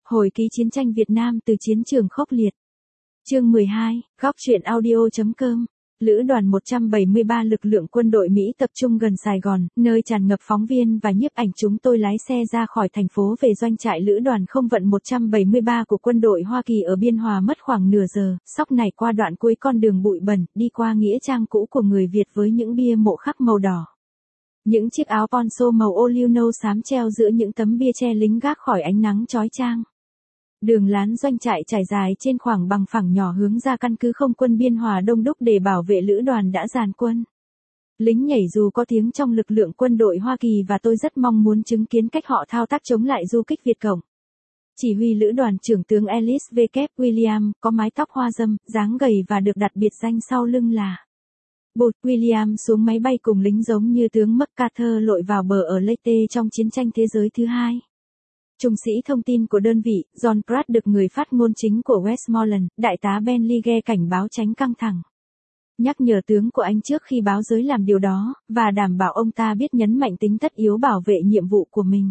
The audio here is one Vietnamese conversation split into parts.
Hồi ký chiến tranh Việt Nam từ chiến trường khốc liệt. Chương 12, góc truyện audio.com. Lữ đoàn 173 lực lượng quân đội Mỹ tập trung gần Sài Gòn, nơi tràn ngập phóng viên và nhiếp ảnh. Chúng tôi lái xe ra khỏi thành phố về doanh trại lữ đoàn không vận 173 của quân đội Hoa Kỳ ở Biên Hòa mất khoảng nửa giờ, sóc này qua đoạn cuối con đường bụi bẩn, đi qua nghĩa trang cũ của người Việt với những bia mộ khắc màu đỏ. Những chiếc áo poncho màu ô liu nâu xám treo giữa những tấm bia che lính gác khỏi ánh nắng chói chang. Đường lán doanh trại trải dài trên khoảng bằng phẳng nhỏ hướng ra căn cứ không quân Biên Hòa đông đúc để bảo vệ lữ đoàn đã dàn quân. Lính nhảy dù có tiếng trong lực lượng quân đội Hoa Kỳ và tôi rất mong muốn chứng kiến cách họ thao tác chống lại du kích Việt Cộng. Chỉ huy lữ đoàn trưởng tướng Ellis W. William, có mái tóc hoa râm, dáng gầy và được đặt biệt danh sau lưng là Bụt. William xuống máy bay cùng lính giống như tướng MacArthur lội vào bờ ở Leyte trong chiến tranh thế giới thứ hai. Trung sĩ thông tin của đơn vị, John Pratt được người phát ngôn chính của Westmoreland, đại tá Ben Lige cảnh báo tránh căng thẳng. Nhắc nhở tướng của anh trước khi báo giới làm điều đó, và đảm bảo ông ta biết nhấn mạnh tính tất yếu bảo vệ nhiệm vụ của mình.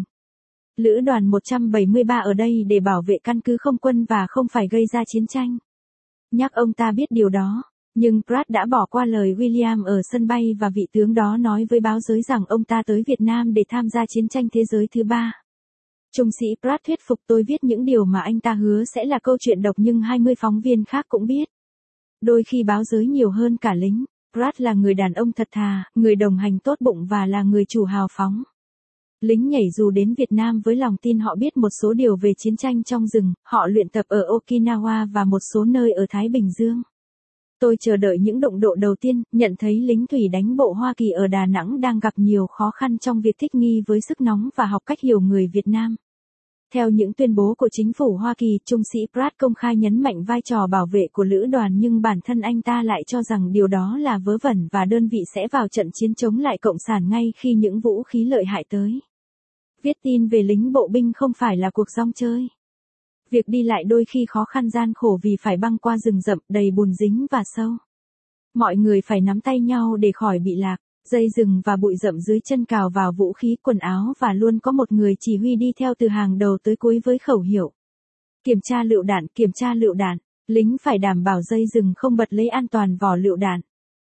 Lữ đoàn 173 ở đây để bảo vệ căn cứ không quân và không phải gây ra chiến tranh. Nhắc ông ta biết điều đó. Nhưng Pratt đã bỏ qua lời William ở sân bay và vị tướng đó nói với báo giới rằng ông ta tới Việt Nam để tham gia chiến tranh thế giới thứ ba. Trung sĩ Pratt thuyết phục tôi viết những điều mà anh ta hứa sẽ là câu chuyện độc nhưng 20 phóng viên khác cũng biết. Đôi khi báo giới nhiều hơn cả lính, Pratt là người đàn ông thật thà, người đồng hành tốt bụng và là người chủ hào phóng. Lính nhảy dù đến Việt Nam với lòng tin họ biết một số điều về chiến tranh trong rừng, họ luyện tập ở Okinawa và một số nơi ở Thái Bình Dương. Tôi chờ đợi những động độ đầu tiên, nhận thấy lính thủy đánh bộ Hoa Kỳ ở Đà Nẵng đang gặp nhiều khó khăn trong việc thích nghi với sức nóng và học cách hiểu người Việt Nam. Theo những tuyên bố của chính phủ Hoa Kỳ, Trung sĩ Pratt công khai nhấn mạnh vai trò bảo vệ của lữ đoàn nhưng bản thân anh ta lại cho rằng điều đó là vớ vẩn và đơn vị sẽ vào trận chiến chống lại Cộng sản ngay khi những vũ khí lợi hại tới. Viết tin về lính bộ binh không phải là cuộc rong chơi. Việc đi lại đôi khi khó khăn gian khổ vì phải băng qua rừng rậm đầy bùn dính và sâu. Mọi người phải nắm tay nhau để khỏi bị lạc, dây rừng và bụi rậm dưới chân cào vào vũ khí quần áo và luôn có một người chỉ huy đi theo từ hàng đầu tới cuối với khẩu hiệu. Kiểm tra lựu đạn, kiểm tra lựu đạn, lính phải đảm bảo dây rừng không bật lấy an toàn vỏ lựu đạn.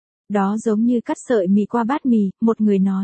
Đó giống như cắt sợi mì qua bát mì, một người nói.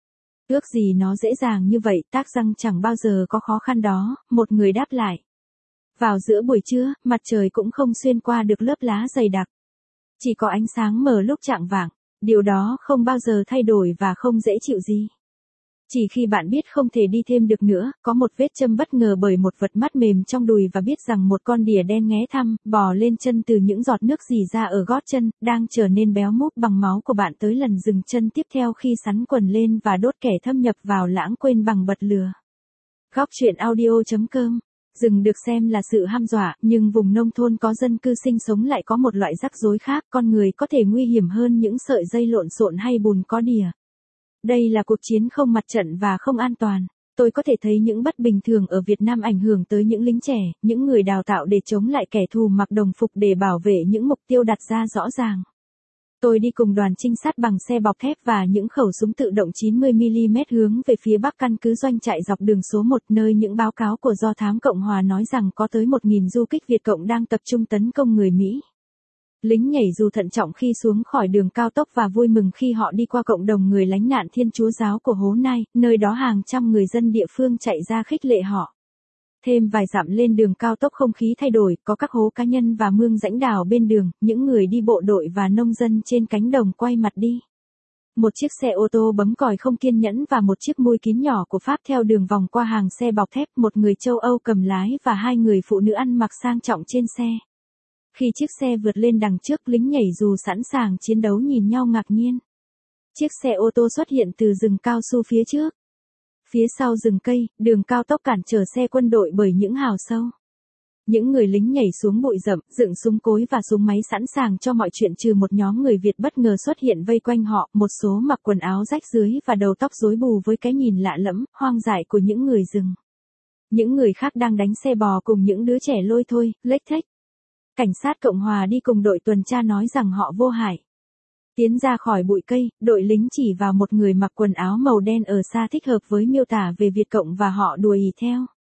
Ước gì nó dễ dàng như vậy, tác răng chẳng bao giờ có khó khăn đó, một người đáp lại. Vào giữa buổi trưa, mặt trời cũng không xuyên qua được lớp lá dày đặc. Chỉ có ánh sáng mờ lúc chạng vạng, điều đó không bao giờ thay đổi và không dễ chịu gì. Chỉ khi bạn biết không thể đi thêm được nữa, có một vết châm bất ngờ bởi một vật mắt mềm trong đùi và biết rằng một con đỉa đen nghé thăm, bò lên chân từ những giọt nước rỉ ra ở gót chân, đang trở nên béo múp bằng máu của bạn tới lần dừng chân tiếp theo khi sắn quần lên và đốt kẻ thâm nhập vào lãng quên bằng bật lửa. Góc truyện audio.com. Rừng được xem là sự hăm dọa, nhưng vùng nông thôn có dân cư sinh sống lại có một loại rắc rối khác, con người có thể nguy hiểm hơn những sợi dây lộn xộn hay bùn có đỉa. Đây là cuộc chiến không mặt trận và không an toàn. Tôi có thể thấy những bất bình thường ở Việt Nam ảnh hưởng tới những lính trẻ, những người đào tạo để chống lại kẻ thù mặc đồng phục để bảo vệ những mục tiêu đặt ra rõ ràng. Tôi đi cùng đoàn trinh sát bằng xe bọc thép và những khẩu súng tự động 90mm hướng về phía bắc căn cứ doanh trại dọc đường số 1 nơi những báo cáo của Do Thám Cộng Hòa nói rằng có tới 1.000 du kích Việt Cộng đang tập trung tấn công người Mỹ. Lính nhảy dù thận trọng khi xuống khỏi đường cao tốc và vui mừng khi họ đi qua cộng đồng người lánh nạn Thiên Chúa giáo của Hố Nai, nơi đó hàng trăm người dân địa phương chạy ra khích lệ họ. Thêm vài dặm lên đường cao tốc không khí thay đổi, có các hố cá nhân và mương rãnh đào bên đường, những người đi bộ đội và nông dân trên cánh đồng quay mặt đi. Một chiếc xe ô tô bấm còi không kiên nhẫn và một chiếc mui kín nhỏ của Pháp theo đường vòng qua hàng xe bọc thép, một người châu Âu cầm lái và hai người phụ nữ ăn mặc sang trọng trên xe. Khi chiếc xe vượt lên đằng trước, lính nhảy dù sẵn sàng chiến đấu nhìn nhau ngạc nhiên. Chiếc xe ô tô xuất hiện từ rừng cao su phía trước. Phía sau rừng cây, đường cao tốc cản trở xe quân đội bởi những hào sâu. Những người lính nhảy xuống bụi rậm, dựng súng cối và súng máy sẵn sàng cho mọi chuyện trừ một nhóm người Việt bất ngờ xuất hiện vây quanh họ, một số mặc quần áo rách rưới và đầu tóc rối bù với cái nhìn lạ lẫm, hoang dại của những người rừng. Những người khác đang đánh xe bò cùng những đứa trẻ lôi thôi, lếch thếch. Cảnh sát Cộng Hòa đi cùng đội tuần tra nói rằng họ vô hại. Tiến ra khỏi bụi cây, đội lính chỉ vào một người mặc quần áo màu đen ở xa thích hợp với miêu tả về Việt Cộng và họ đùa ì theo.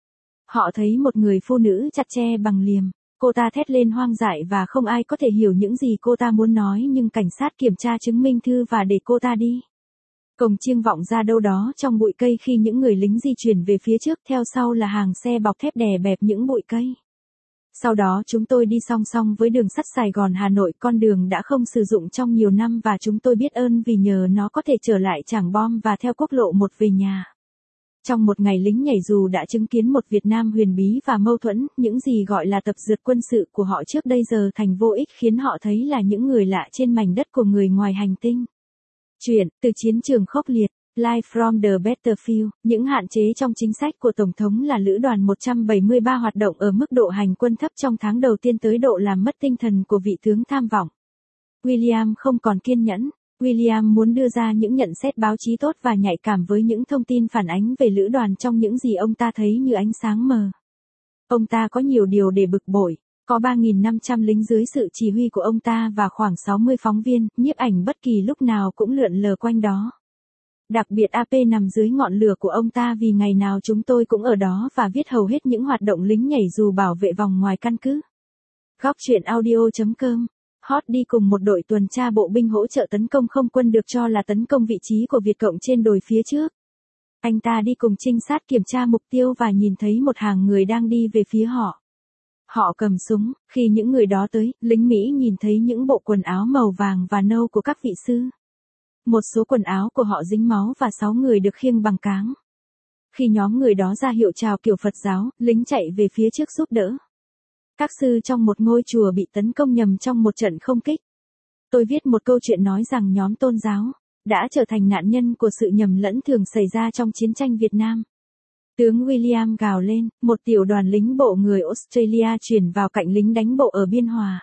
Họ thấy một người phụ nữ chặt tre bằng liềm. Cô ta thét lên hoang dại và không ai có thể hiểu những gì cô ta muốn nói, nhưng cảnh sát kiểm tra chứng minh thư và để cô ta đi. Còi chiêng vọng ra đâu đó trong bụi cây khi những người lính di chuyển về phía trước, theo sau là hàng xe bọc thép đè bẹp những bụi cây. Sau đó chúng tôi đi song song với đường sắt Sài Gòn Hà Nội, con đường đã không sử dụng trong nhiều năm và chúng tôi biết ơn vì nhờ nó có thể trở lại Trảng Bom và theo quốc lộ 1 về nhà. Trong một ngày lính nhảy dù đã chứng kiến một Việt Nam huyền bí và mâu thuẫn, những gì gọi là tập dượt quân sự của họ trước đây giờ thành vô ích, khiến họ thấy là những người lạ trên mảnh đất của người ngoài hành tinh. Chuyện từ chiến trường khốc liệt. Live from the Battlefield, những hạn chế trong chính sách của Tổng thống là Lữ đoàn 173 hoạt động ở mức độ hành quân thấp trong tháng đầu tiên tới độ làm mất tinh thần của vị tướng tham vọng. William không còn kiên nhẫn. William muốn đưa ra những nhận xét báo chí tốt và nhạy cảm với những thông tin phản ánh về lữ đoàn trong những gì ông ta thấy như ánh sáng mờ. Ông ta có nhiều điều để bực bội. Có 3.500 lính dưới sự chỉ huy của ông ta và khoảng 60 phóng viên, nhiếp ảnh bất kỳ lúc nào cũng lượn lờ quanh đó. Đặc biệt AP nằm dưới ngọn lửa của ông ta vì ngày nào chúng tôi cũng ở đó và viết hầu hết những hoạt động lính nhảy dù bảo vệ vòng ngoài căn cứ. Góc truyện audio.com. Hot đi cùng một đội tuần tra bộ binh hỗ trợ tấn công không quân được cho là tấn công vị trí của Việt Cộng trên đồi phía trước. Anh ta đi cùng trinh sát kiểm tra mục tiêu và nhìn thấy một hàng người đang đi về phía họ. Họ cầm súng, khi những người đó tới, lính Mỹ nhìn thấy những bộ quần áo màu vàng và nâu của các vị sư. Một số quần áo của họ dính máu và 6 người được khiêng bằng cáng. Khi nhóm người đó ra hiệu chào kiểu Phật giáo, lính chạy về phía trước giúp đỡ. Các sư trong một ngôi chùa bị tấn công nhầm trong một trận không kích. Tôi viết một câu chuyện nói rằng nhóm tôn giáo đã trở thành nạn nhân của sự nhầm lẫn thường xảy ra trong chiến tranh Việt Nam. Tướng William gào lên, một tiểu đoàn lính bộ người Australia chuyển vào cạnh lính đánh bộ ở Biên Hòa.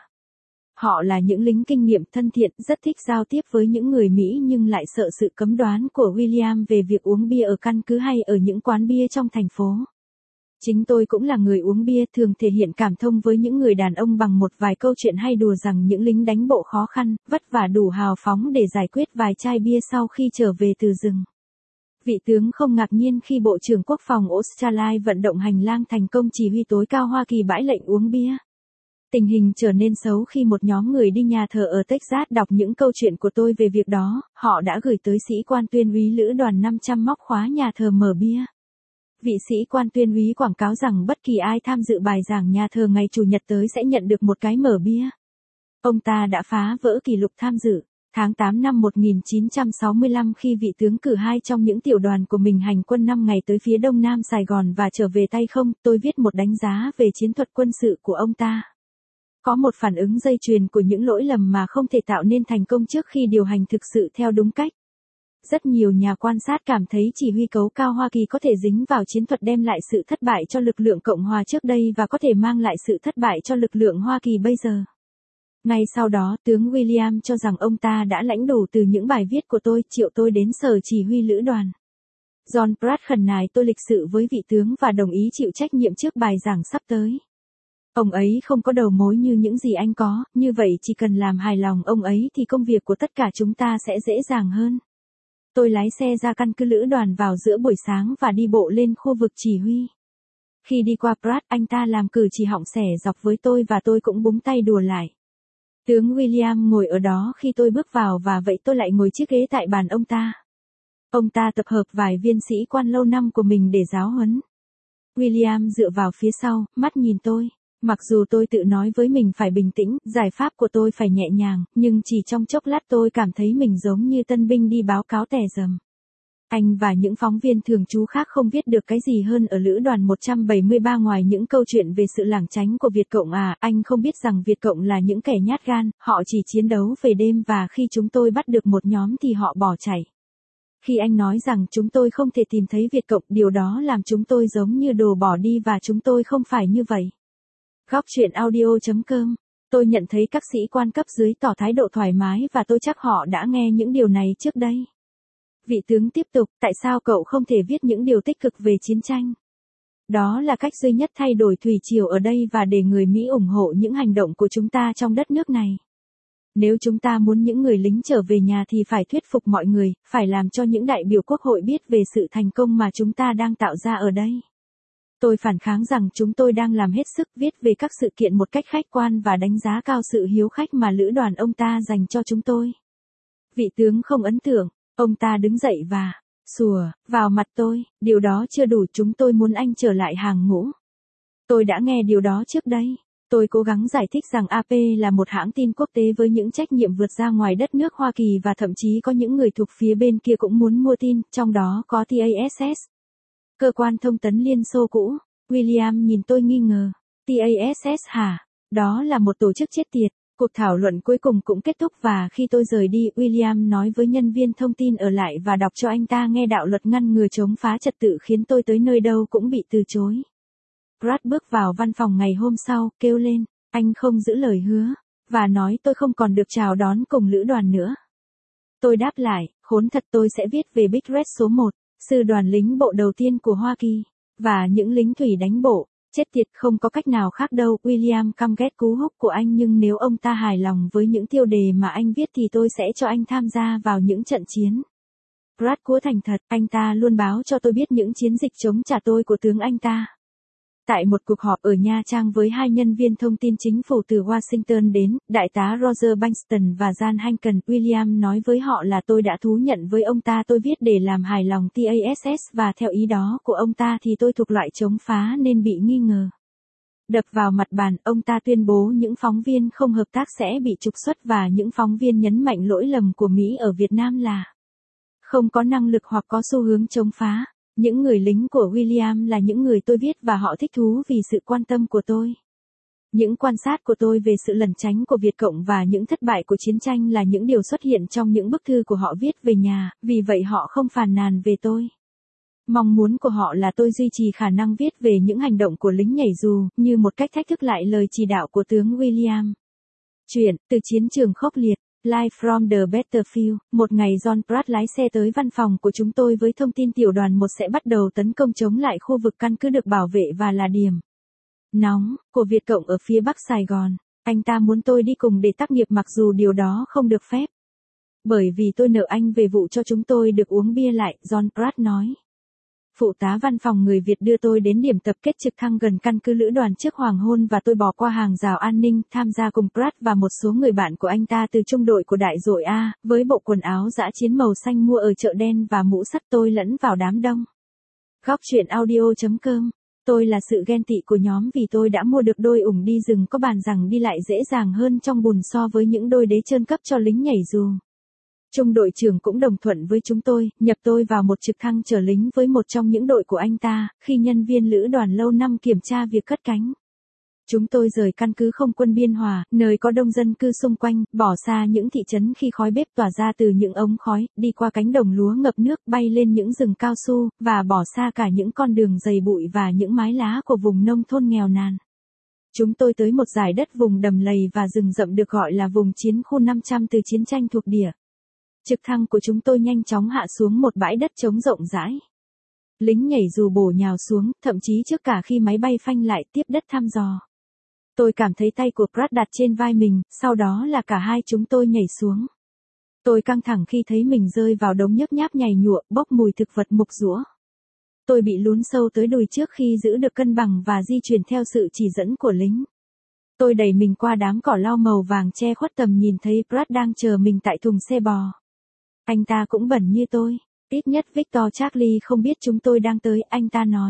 Họ là những lính kinh nghiệm thân thiện, rất thích giao tiếp với những người Mỹ nhưng lại sợ sự cấm đoán của William về việc uống bia ở căn cứ hay ở những quán bia trong thành phố. Chính tôi cũng là người uống bia, thường thể hiện cảm thông với những người đàn ông bằng một vài câu chuyện hay đùa rằng những lính đánh bộ khó khăn, vất vả đủ hào phóng để giải quyết vài chai bia sau khi trở về từ rừng. Vị tướng không ngạc nhiên khi Bộ trưởng Quốc phòng Australia vận động hành lang thành công chỉ huy tối cao Hoa Kỳ bãi lệnh uống bia. Tình hình trở nên xấu khi một nhóm người đi nhà thờ ở Texas đọc những câu chuyện của tôi về việc đó, họ đã gửi tới sĩ quan tuyên úy lữ đoàn 500 móc khóa nhà thờ mở bia. Vị sĩ quan tuyên úy quảng cáo rằng bất kỳ ai tham dự bài giảng nhà thờ ngày Chủ nhật tới sẽ nhận được một cái mở bia. Ông ta đã phá vỡ kỷ lục tham dự. Tháng 8 năm 1965 khi vị tướng cử 2 trong những tiểu đoàn của mình hành quân 5 ngày tới phía đông nam Sài Gòn và trở về tay không, tôi viết một đánh giá về chiến thuật quân sự của ông ta. Có một phản ứng dây chuyền của những lỗi lầm mà không thể tạo nên thành công trước khi điều hành thực sự theo đúng cách. Rất nhiều nhà quan sát cảm thấy chỉ huy cấu cao Hoa Kỳ có thể dính vào chiến thuật đem lại sự thất bại cho lực lượng Cộng hòa trước đây và có thể mang lại sự thất bại cho lực lượng Hoa Kỳ bây giờ. Ngay sau đó, tướng William cho rằng ông ta đã lãnh đủ từ những bài viết của tôi, triệu tôi đến sở chỉ huy lữ đoàn. John Pratt khẩn nài tôi lịch sự với vị tướng và đồng ý chịu trách nhiệm trước bài giảng sắp tới. Ông ấy không có đầu mối như những gì anh có, như vậy chỉ cần làm hài lòng ông ấy thì công việc của tất cả chúng ta sẽ dễ dàng hơn. Tôi lái xe ra căn cứ lữ đoàn vào giữa buổi sáng và đi bộ lên khu vực chỉ huy. Khi đi qua Pratt, anh ta làm cử chỉ họng xẻ dọc với tôi và tôi cũng búng tay đùa lại. Tướng William ngồi ở đó khi tôi bước vào và vậy tôi lại ngồi chiếc ghế tại bàn ông ta. Ông ta tập hợp vài viên sĩ quan lâu năm của mình để giáo huấn. William dựa vào phía sau, mắt nhìn tôi. Mặc dù tôi tự nói với mình phải bình tĩnh, giải pháp của tôi phải nhẹ nhàng, nhưng chỉ trong chốc lát tôi cảm thấy mình giống như tân binh đi báo cáo tè rầm. Anh và những phóng viên thường trú khác không viết được cái gì hơn ở lữ đoàn 173 ngoài những câu chuyện về sự lảng tránh của Việt Cộng anh không biết rằng Việt Cộng là những kẻ nhát gan, họ chỉ chiến đấu về đêm và khi chúng tôi bắt được một nhóm thì họ bỏ chạy. Khi anh nói rằng chúng tôi không thể tìm thấy Việt Cộng, điều đó làm chúng tôi giống như đồ bỏ đi và chúng tôi không phải như vậy. Góc truyện audio.com. Tôi nhận thấy các sĩ quan cấp dưới tỏ thái độ thoải mái và tôi chắc họ đã nghe những điều này trước đây. Vị tướng tiếp tục, tại sao cậu không thể viết những điều tích cực về chiến tranh? Đó là cách duy nhất thay đổi thủy triều ở đây và để người Mỹ ủng hộ những hành động của chúng ta trong đất nước này. Nếu chúng ta muốn những người lính trở về nhà thì phải thuyết phục mọi người, phải làm cho những đại biểu quốc hội biết về sự thành công mà chúng ta đang tạo ra ở đây. Tôi phản kháng rằng chúng tôi đang làm hết sức viết về các sự kiện một cách khách quan và đánh giá cao sự hiếu khách mà lữ đoàn ông ta dành cho chúng tôi. Vị tướng không ấn tượng, ông ta đứng dậy và sủa vào mặt tôi, điều đó chưa đủ, chúng tôi muốn anh trở lại hàng ngũ. Tôi đã nghe điều đó trước đây. Tôi cố gắng giải thích rằng AP là một hãng tin quốc tế với những trách nhiệm vượt ra ngoài đất nước Hoa Kỳ và thậm chí có những người thuộc phía bên kia cũng muốn mua tin, trong đó có TASS. Cơ quan thông tấn Liên Xô cũ. William nhìn tôi nghi ngờ. TASS hả? Đó là một tổ chức chết tiệt. Cuộc thảo luận cuối cùng cũng kết thúc và khi tôi rời đi, William nói với nhân viên thông tin ở lại và đọc cho anh ta nghe đạo luật ngăn ngừa chống phá trật tự khiến tôi tới nơi đâu cũng bị từ chối. Brad bước vào văn phòng ngày hôm sau, kêu lên, anh không giữ lời hứa, và nói tôi không còn được chào đón cùng lữ đoàn nữa. Tôi đáp lại, khốn thật, tôi sẽ viết về Big Red số 1, sư đoàn lính bộ đầu tiên của Hoa Kỳ, và những lính thủy đánh bộ. Chết tiệt, không có cách nào khác đâu. William căm ghét cú húc của anh, nhưng nếu ông ta hài lòng với những tiêu đề mà anh viết thì tôi sẽ cho anh tham gia vào những trận chiến. Brad cố thành thật, anh ta luôn báo cho tôi biết những chiến dịch chống trả tôi của tướng anh ta. Tại một cuộc họp ở Nha Trang với hai nhân viên thông tin chính phủ từ Washington đến, Đại tá Roger Bankston và Jan Hanken, William nói với họ là tôi đã thú nhận với ông ta tôi viết để làm hài lòng TASS và theo ý đó của ông ta thì tôi thuộc loại chống phá nên bị nghi ngờ. Đập vào mặt bàn, ông ta tuyên bố những phóng viên không hợp tác sẽ bị trục xuất và những phóng viên nhấn mạnh lỗi lầm của Mỹ ở Việt Nam là không có năng lực hoặc có xu hướng chống phá. Những người lính của William là những người tôi viết và họ thích thú vì sự quan tâm của tôi. Những quan sát của tôi về sự lẩn tránh của Việt Cộng và những thất bại của chiến tranh là những điều xuất hiện trong những bức thư của họ viết về nhà, vì vậy họ không phàn nàn về tôi. Mong muốn của họ là tôi duy trì khả năng viết về những hành động của lính nhảy dù, như một cách thách thức lại lời chỉ đạo của tướng William. Chuyện, từ chiến trường khốc liệt. Live from the battlefield, một ngày John Pratt lái xe tới văn phòng của chúng tôi với thông tin tiểu đoàn 1 sẽ bắt đầu tấn công chống lại khu vực căn cứ được bảo vệ và là điểm nóng của Việt Cộng ở phía Bắc Sài Gòn. Anh ta muốn tôi đi cùng để tác nghiệp mặc dù điều đó không được phép. Bởi vì tôi nợ anh về vụ cho chúng tôi được uống bia lại, John Pratt nói. Phụ tá văn phòng người Việt đưa tôi đến điểm tập kết trực thăng gần căn cứ lữ đoàn trước hoàng hôn và tôi bỏ qua hàng rào an ninh, tham gia cùng Pratt và một số người bạn của anh ta từ trung đội của đại đội A, với bộ quần áo dã chiến màu xanh mua ở chợ đen và mũ sắt. Tôi lẫn vào đám đông. Góc truyện audio.com. Tôi là sự ghen tị của nhóm vì tôi đã mua được đôi ủng đi rừng có bàn rằng đi lại dễ dàng hơn trong bùn so với những đôi đế trơn cấp cho lính nhảy dù. Trung đội trưởng cũng đồng thuận với chúng tôi, nhập tôi vào một trực thăng chở lính với một trong những đội của anh ta, khi nhân viên lữ đoàn lâu năm kiểm tra việc cất cánh. Chúng tôi rời căn cứ không quân Biên Hòa, nơi có đông dân cư xung quanh, bỏ xa những thị trấn khi khói bếp tỏa ra từ những ống khói, đi qua cánh đồng lúa ngập nước, bay lên những rừng cao su, và bỏ xa cả những con đường dày bụi và những mái lá của vùng nông thôn nghèo nàn. Chúng tôi tới một dải đất vùng đầm lầy và rừng rậm được gọi là vùng chiến khu 500 từ chiến tranh thuộc địa. Trực thăng của chúng tôi nhanh chóng hạ xuống một bãi đất trống rộng rãi. Lính nhảy dù bổ nhào xuống, thậm chí trước cả khi máy bay phanh lại tiếp đất thăm dò. Tôi cảm thấy tay của Pratt đặt trên vai mình, sau đó là cả hai chúng tôi nhảy xuống. Tôi căng thẳng khi thấy mình rơi vào đống nhấp nháp nhầy nhụa, bốc mùi thực vật mục giũa. Tôi bị lún sâu tới đùi trước khi giữ được cân bằng và di chuyển theo sự chỉ dẫn của lính. Tôi đẩy mình qua đám cỏ lau màu vàng che khuất tầm nhìn, thấy Pratt đang chờ mình tại thùng xe bò. Anh ta cũng bẩn như tôi. Ít nhất Victor Charlie không biết chúng tôi đang tới, anh ta nói.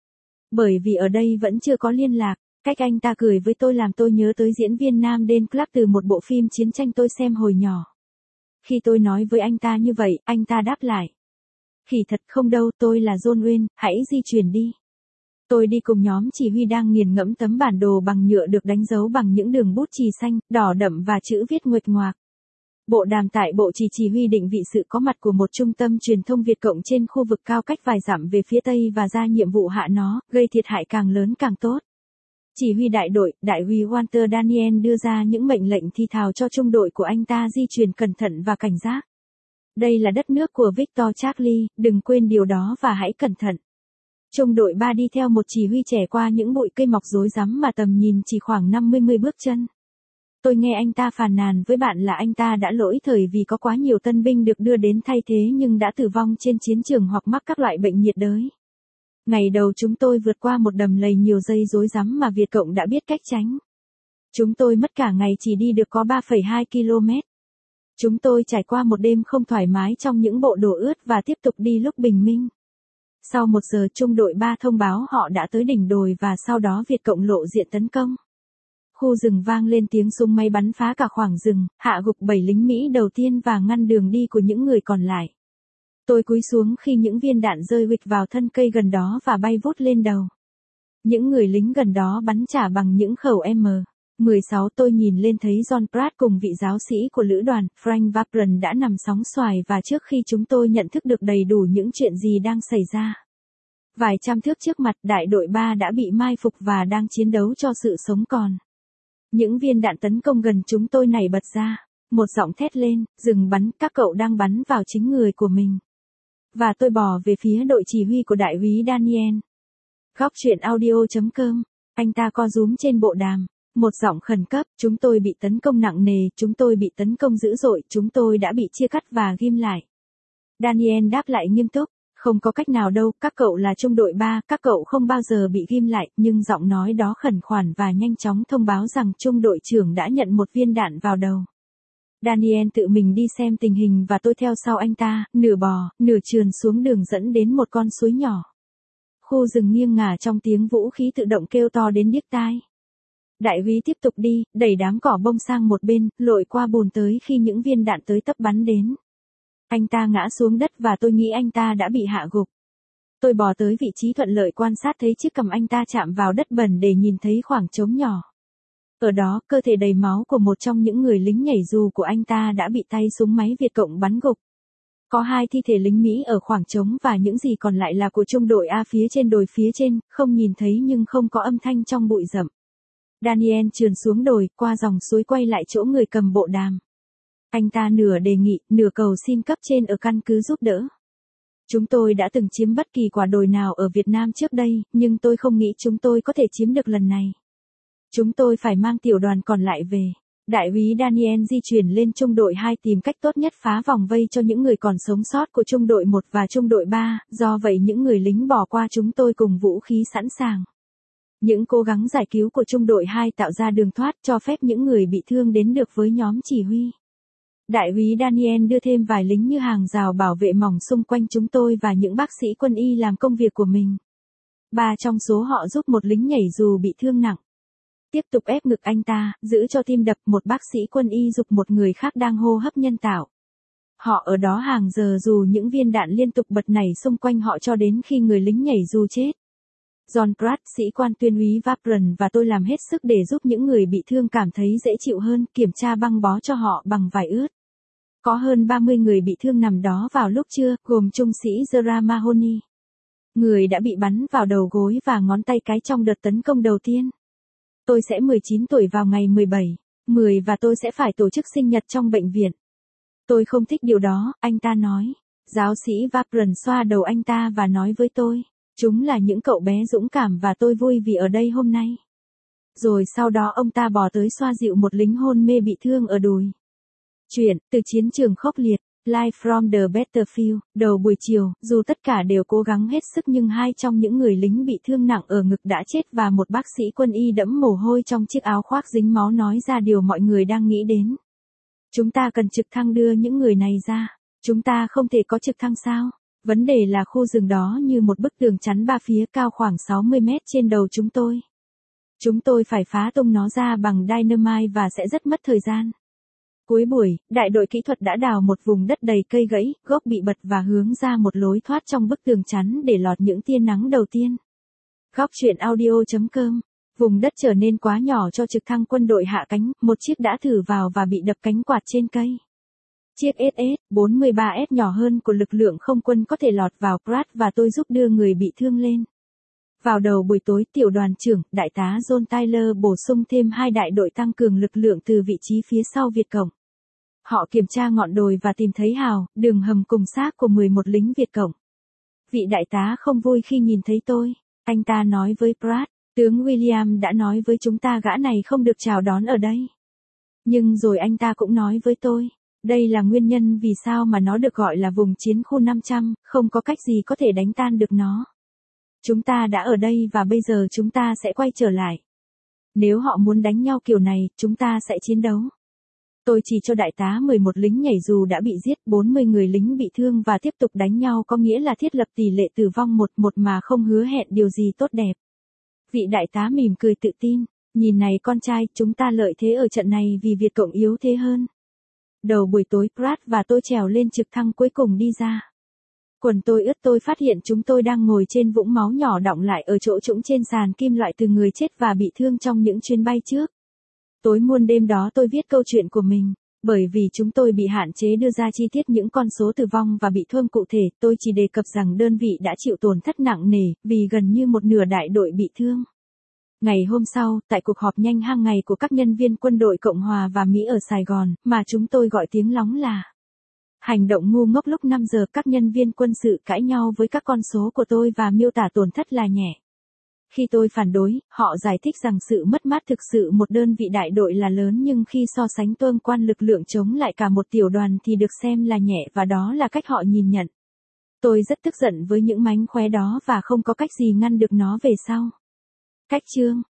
Bởi vì ở đây vẫn chưa có liên lạc. Cách anh ta cười với tôi làm tôi nhớ tới diễn viên Nam Đen Clark từ một bộ phim chiến tranh tôi xem hồi nhỏ. Khi tôi nói với anh ta như vậy, anh ta đáp lại. Khỉ thật không đâu, tôi là John Wayne, hãy di chuyển đi. Tôi đi cùng nhóm chỉ huy đang nghiền ngẫm tấm bản đồ bằng nhựa được đánh dấu bằng những đường bút chì xanh, đỏ đậm và chữ viết nguệch ngoạc. Bộ đàm tại bộ chỉ huy định vị sự có mặt của một trung tâm truyền thông Việt Cộng trên khu vực cao cách vài dặm về phía tây và ra nhiệm vụ hạ nó, gây thiệt hại càng lớn càng tốt. Chỉ huy đại đội, đại úy Walter Daniel đưa ra những mệnh lệnh thi thào cho trung đội của anh ta di chuyển cẩn thận và cảnh giác. Đây là đất nước của Victor Charlie, đừng quên điều đó và hãy cẩn thận. Trung đội 3 đi theo một chỉ huy trẻ qua những bụi cây mọc rối rắm mà tầm nhìn chỉ khoảng 50 bước chân. Tôi nghe anh ta phàn nàn với bạn là anh ta đã lỗi thời vì có quá nhiều tân binh được đưa đến thay thế nhưng đã tử vong trên chiến trường hoặc mắc các loại bệnh nhiệt đới. Ngày đầu chúng tôi vượt qua một đầm lầy nhiều dây rối rắm mà Việt Cộng đã biết cách tránh. Chúng tôi mất cả ngày chỉ đi được có 3,2 km. Chúng tôi trải qua một đêm không thoải mái trong những bộ đồ ướt và tiếp tục đi lúc bình minh. Sau 1 giờ trung đội 3 thông báo họ đã tới đỉnh đồi và sau đó Việt Cộng lộ diện tấn công. Khu rừng vang lên tiếng súng máy bắn phá cả khoảng rừng, hạ gục 7 lính Mỹ đầu tiên và ngăn đường đi của những người còn lại. Tôi cúi xuống khi những viên đạn rơi huỵch vào thân cây gần đó và bay vút lên đầu. Những người lính gần đó bắn trả bằng những khẩu M16. Tôi nhìn lên thấy John Pratt cùng vị giáo sĩ của lữ đoàn, Frank Vapron đã nằm sóng xoài và trước khi chúng tôi nhận thức được đầy đủ những chuyện gì đang xảy ra. Vài trăm thước trước mặt, đại đội 3 đã bị mai phục và đang chiến đấu cho sự sống còn. Những viên đạn tấn công gần chúng tôi nảy bật ra. Một giọng thét lên, dừng bắn, các cậu đang bắn vào chính người của mình. Và tôi bò về phía đội chỉ huy của đại úy Daniel. Góc truyện audio.com, anh ta co rúm trên bộ đàm. Một giọng khẩn cấp, chúng tôi bị tấn công nặng nề, chúng tôi bị tấn công dữ dội, chúng tôi đã bị chia cắt và ghim lại. Daniel đáp lại nghiêm túc, không có cách nào đâu, các cậu là trung đội 3, các cậu không bao giờ bị ghim lại, nhưng giọng nói đó khẩn khoản và nhanh chóng thông báo rằng trung đội trưởng đã nhận một viên đạn vào đầu. Daniel tự mình đi xem tình hình và tôi theo sau anh ta, nửa bò, nửa trườn xuống đường dẫn đến một con suối nhỏ. Khu rừng nghiêng ngả trong tiếng vũ khí tự động kêu to đến điếc tai. Đại úy tiếp tục đi, đẩy đám cỏ bông sang một bên, lội qua bùn tới khi những viên đạn tới tấp bắn đến. Anh ta ngã xuống đất và tôi nghĩ anh ta đã bị hạ gục. Tôi bò tới vị trí thuận lợi quan sát thấy chiếc cằm anh ta chạm vào đất bẩn để nhìn thấy khoảng trống nhỏ. Ở đó, cơ thể đầy máu của một trong những người lính nhảy dù của anh ta đã bị tay súng máy Việt Cộng bắn gục. Có 2 thi thể lính Mỹ ở khoảng trống và những gì còn lại là của trung đội A phía trên đồi phía trên, không nhìn thấy nhưng không có âm thanh trong bụi rậm. Daniel trườn xuống đồi, qua dòng suối quay lại chỗ người cầm bộ đàm. Anh ta nửa đề nghị, nửa cầu xin cấp trên ở căn cứ giúp đỡ. Chúng tôi đã từng chiếm bất kỳ quả đồi nào ở Việt Nam trước đây, nhưng tôi không nghĩ chúng tôi có thể chiếm được lần này. Chúng tôi phải mang tiểu đoàn còn lại về. Đại úy Daniel di chuyển lên trung đội 2 tìm cách tốt nhất phá vòng vây cho những người còn sống sót của trung đội 1 và trung đội 3, do vậy những người lính bỏ qua chúng tôi cùng vũ khí sẵn sàng. Những cố gắng giải cứu của trung đội 2 tạo ra đường thoát cho phép những người bị thương đến được với nhóm chỉ huy. Đại úy Daniel đưa thêm vài lính như hàng rào bảo vệ mỏng xung quanh chúng tôi và những bác sĩ quân y làm công việc của mình. 3 trong số họ giúp một lính nhảy dù bị thương nặng. Tiếp tục ép ngực anh ta, giữ cho tim đập, một bác sĩ quân y giục một người khác đang hô hấp nhân tạo. Họ ở đó hàng giờ dù những viên đạn liên tục bật nảy xung quanh họ cho đến khi người lính nhảy dù chết. John Pratt, sĩ quan tuyên úy Vapron và tôi làm hết sức để giúp những người bị thương cảm thấy dễ chịu hơn, kiểm tra băng bó cho họ bằng vải ướt. Có hơn 30 người bị thương nằm đó vào lúc trưa, gồm trung sĩ Zara Mahoney. Người đã bị bắn vào đầu gối và ngón tay cái trong đợt tấn công đầu tiên. Tôi sẽ 19 tuổi vào ngày 17/10 và tôi sẽ phải tổ chức sinh nhật trong bệnh viện. Tôi không thích điều đó, anh ta nói. Giáo sĩ Vapron xoa đầu anh ta và nói với tôi, chúng là những cậu bé dũng cảm và tôi vui vì ở đây hôm nay. Rồi sau đó ông ta bò tới xoa dịu một lính hôn mê bị thương ở đùi. Chuyện, từ chiến trường khốc liệt, Live from the Battlefield, đầu buổi chiều, dù tất cả đều cố gắng hết sức nhưng 2 trong những người lính bị thương nặng ở ngực đã chết và một bác sĩ quân y đẫm mồ hôi trong chiếc áo khoác dính máu nói ra điều mọi người đang nghĩ đến. Chúng ta cần trực thăng đưa những người này ra. Chúng ta không thể có trực thăng sao? Vấn đề là khu rừng đó như một bức tường chắn 3 phía cao khoảng 60 mét trên đầu chúng tôi. Chúng tôi phải phá tung nó ra bằng dynamite và sẽ rất mất thời gian. Cuối buổi, đại đội kỹ thuật đã đào một vùng đất đầy cây gãy, gốc bị bật và hướng ra một lối thoát trong bức tường chắn để lọt những tia nắng đầu tiên. Góc truyện audio.com. Vùng đất trở nên quá nhỏ cho trực thăng quân đội hạ cánh, một chiếc đã thử vào và bị đập cánh quạt trên cây. Chiếc SS-43S nhỏ hơn của lực lượng không quân có thể lọt vào Pratt và tôi giúp đưa người bị thương lên. Vào đầu buổi tối, tiểu đoàn trưởng, đại tá John Tyler bổ sung thêm 2 đại đội tăng cường lực lượng từ vị trí phía sau Việt Cộng. Họ kiểm tra ngọn đồi và tìm thấy hào, đường hầm cùng xác của 11 lính Việt Cộng. Vị đại tá không vui khi nhìn thấy tôi. Anh ta nói với Pratt, tướng William đã nói với chúng ta gã này không được chào đón ở đây. Nhưng rồi anh ta cũng nói với tôi, đây là nguyên nhân vì sao mà nó được gọi là vùng chiến khu 500, không có cách gì có thể đánh tan được nó. Chúng ta đã ở đây và bây giờ chúng ta sẽ quay trở lại. Nếu họ muốn đánh nhau kiểu này, chúng ta sẽ chiến đấu. Tôi chỉ cho đại tá 11 lính nhảy dù đã bị giết, 40 người lính bị thương và tiếp tục đánh nhau có nghĩa là thiết lập tỷ lệ tử vong 1-1 mà không hứa hẹn điều gì tốt đẹp. Vị đại tá mỉm cười tự tin, nhìn này con trai, chúng ta lợi thế ở trận này vì Việt Cộng yếu thế hơn. Đầu buổi tối, Pratt và tôi trèo lên trực thăng cuối cùng đi ra. Quần tôi ướt, tôi phát hiện chúng tôi đang ngồi trên vũng máu nhỏ đọng lại ở chỗ trũng trên sàn kim loại từ người chết và bị thương trong những chuyến bay trước. Tối muôn đêm đó tôi viết câu chuyện của mình, bởi vì chúng tôi bị hạn chế đưa ra chi tiết những con số tử vong và bị thương cụ thể, tôi chỉ đề cập rằng đơn vị đã chịu tổn thất nặng nề, vì gần như một nửa đại đội bị thương. Ngày hôm sau, tại cuộc họp nhanh hàng ngày của các nhân viên quân đội Cộng hòa và Mỹ ở Sài Gòn, mà chúng tôi gọi tiếng lóng là hành động ngu ngốc, lúc 5 giờ các nhân viên quân sự cãi nhau với các con số của tôi và miêu tả tổn thất là nhẹ. Khi tôi phản đối, họ giải thích rằng sự mất mát thực sự một đơn vị đại đội là lớn, nhưng khi so sánh tương quan lực lượng chống lại cả một tiểu đoàn thì được xem là nhẹ, và đó là cách họ nhìn nhận. Tôi rất tức giận với những mánh khóe đó và không có cách gì ngăn được nó về sau. Cách chương